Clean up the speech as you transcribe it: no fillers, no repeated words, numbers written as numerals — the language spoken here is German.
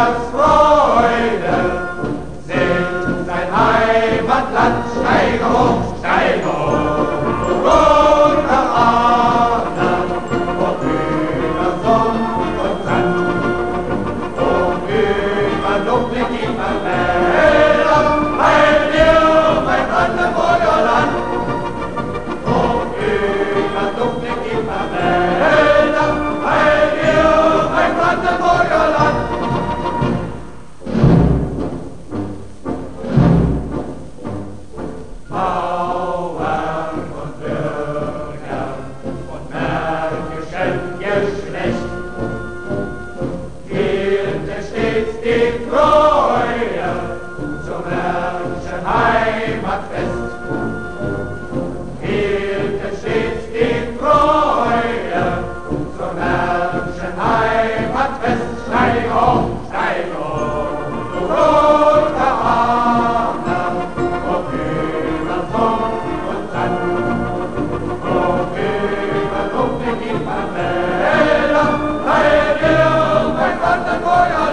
Freude, singt sein Heimatland, steige hoch, steige hoch, und nach Adern, hoch über Sonn und Sand, hoch über dunkle tiefer Wälder, weil ihr mein Brandenburger Land, hoch über dunkle tiefer Wälder, weil ihr mein Brandenburger Land. Bauern und Bürger und märkischen Geschlecht hielten stets die Treue zum märkischen Heimatfest. Hielten stets die Treue zum märkischen Heimatfest. Steig hoch, du roter Adler, hoch über Sonn und Sand, hoch über dunkle tiefer Wälder, weil ihr mein Brandenburger